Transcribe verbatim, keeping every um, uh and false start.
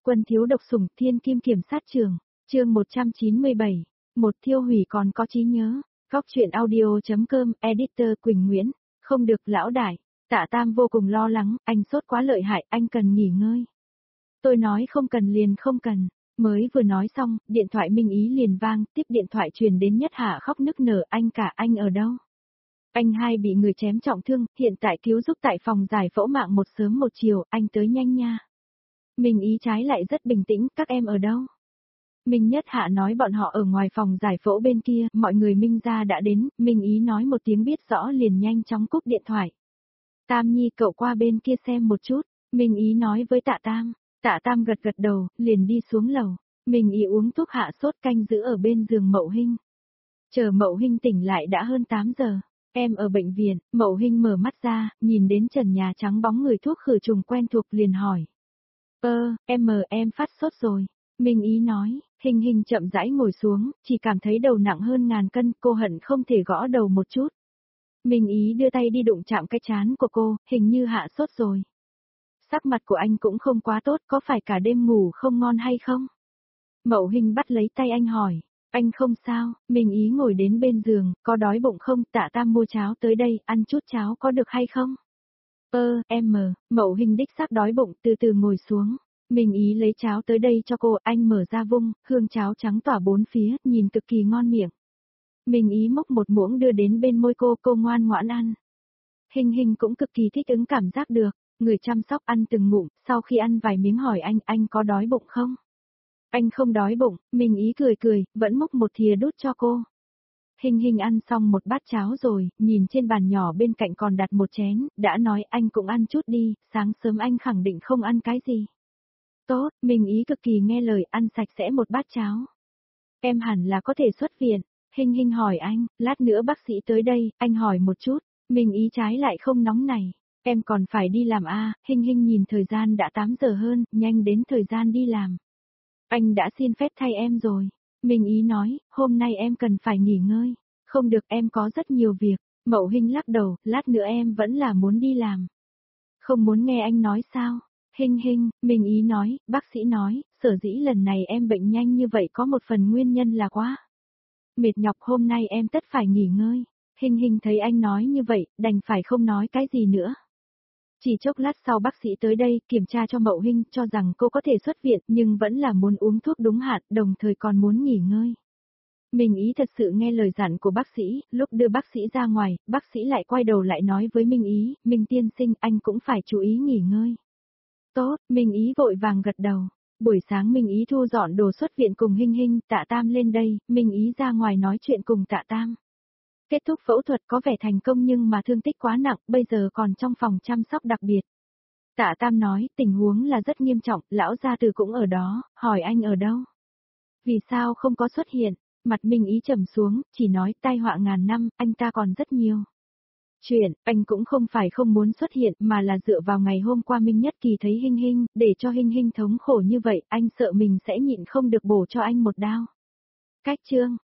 Quân thiếu độc sủng thiên kim kiểm sát trường, chương một trăm chín mươi bảy, một thiêu hủy còn có trí nhớ, góc truyện audio.com, editor Quỳnh Nguyễn, không được lão đại, Tạ Tam vô cùng lo lắng, anh sốt quá lợi hại, anh cần nghỉ ngơi. Tôi nói không cần liền không cần, mới vừa nói xong, điện thoại Minh Ý liền vang, tiếp điện thoại truyền đến Nhất Hạ khóc nức nở, anh cả anh ở đâu? Anh hai bị người chém trọng thương, hiện tại cứu giúp tại phòng giải phẫu mạng một sớm một chiều, anh tới nhanh nha. Minh Ý trái lại rất bình tĩnh, các em ở đâu? Minh Nhất Hạ nói bọn họ ở ngoài phòng giải phẫu bên kia, mọi người Minh gia đã đến, Minh Ý nói một tiếng biết rõ liền nhanh chóng cúp điện thoại. Tam Nhi cậu qua bên kia xem một chút, Minh Ý nói với Tạ Tam, Tạ Tam gật gật đầu, liền đi xuống lầu, Minh Ý uống thuốc hạ sốt canh giữ ở bên giường Mậu Hinh. Chờ Mậu Hinh tỉnh lại đã hơn tám giờ, em ở bệnh viện, Mậu Hinh mở mắt ra, nhìn đến trần nhà trắng bóng người thuốc khử trùng quen thuộc liền hỏi. Ơ, em mờ em phát sốt rồi. Minh Ý nói, Hình Hình chậm rãi ngồi xuống, chỉ cảm thấy đầu nặng hơn ngàn cân, cô hận không thể gõ đầu một chút. Minh Ý đưa tay đi đụng chạm cái trán của cô, hình như hạ sốt rồi. Sắc mặt của anh cũng không quá tốt, có phải cả đêm ngủ không ngon hay không? Mậu Hinh bắt lấy tay anh hỏi, anh không sao, Minh Ý ngồi đến bên giường, có đói bụng không, Tạ Tam mua cháo tới đây, ăn chút cháo có được hay không? Ơ, em mờ, Mậu Hinh đích xác đói bụng, từ từ ngồi xuống. Minh Ý lấy cháo tới đây cho cô, anh mở ra vung, hương cháo trắng tỏa bốn phía, nhìn cực kỳ ngon miệng. Minh Ý múc một muỗng đưa đến bên môi cô, cô ngoan ngoãn ăn. Hình Hình cũng cực kỳ thích ứng cảm giác được, người chăm sóc ăn từng ngụm, sau khi ăn vài miếng hỏi anh, anh có đói bụng không? Anh không đói bụng, Minh Ý cười cười, vẫn múc một thìa đút cho cô. Hình Hình ăn xong một bát cháo rồi, nhìn trên bàn nhỏ bên cạnh còn đặt một chén, đã nói anh cũng ăn chút đi, sáng sớm anh khẳng định không ăn cái gì. Tốt, Minh Ý cực kỳ nghe lời, ăn sạch sẽ một bát cháo. Em hẳn là có thể xuất viện. Hình Hình hỏi anh, lát nữa bác sĩ tới đây, anh hỏi một chút. Minh Ý trái lại không nóng này. Em còn phải đi làm à, Hình Hình nhìn thời gian đã tám giờ hơn, nhanh đến thời gian đi làm. Anh đã xin phép thay em rồi. Minh Ý nói, hôm nay em cần phải nghỉ ngơi. Không được, em có rất nhiều việc. Mậu Hinh lắc đầu, lát nữa em vẫn là muốn đi làm. Không muốn nghe anh nói sao? Hình Hình, Minh Ý nói, bác sĩ nói, sở dĩ lần này em bệnh nhanh như vậy có một phần nguyên nhân là quá mệt nhọc, hôm nay em tất phải nghỉ ngơi. Hình Hình thấy anh nói như vậy, đành phải không nói cái gì nữa. Chỉ chốc lát sau bác sĩ tới đây, kiểm tra cho Mậu Hinh, cho rằng cô có thể xuất viện, nhưng vẫn là muốn uống thuốc đúng hạn, đồng thời còn muốn nghỉ ngơi. Minh Ý thật sự nghe lời dặn của bác sĩ, lúc đưa bác sĩ ra ngoài, bác sĩ lại quay đầu lại nói với Minh Ý, Minh tiên sinh, anh cũng phải chú ý nghỉ ngơi. Tốt, Minh Ý vội vàng gật đầu. Buổi sáng Minh Ý thu dọn đồ xuất viện cùng Hình Hình, Tạ Tam lên đây, Minh Ý ra ngoài nói chuyện cùng Tạ Tam. Kết thúc phẫu thuật có vẻ thành công nhưng mà thương tích quá nặng, bây giờ còn trong phòng chăm sóc đặc biệt. Tạ Tam nói, tình huống là rất nghiêm trọng, lão gia tử cũng ở đó, hỏi anh ở đâu? Vì sao không có xuất hiện? Mặt Minh Ý trầm xuống, chỉ nói tai họa ngàn năm, anh ta còn rất nhiều chuyện, anh cũng không phải không muốn xuất hiện mà là dựa vào ngày hôm qua Minh Nhất Kỳ thấy Hình Hình, để cho Hình Hình thống khổ như vậy, anh sợ mình sẽ nhịn không được bổ cho anh một đao. Cách chương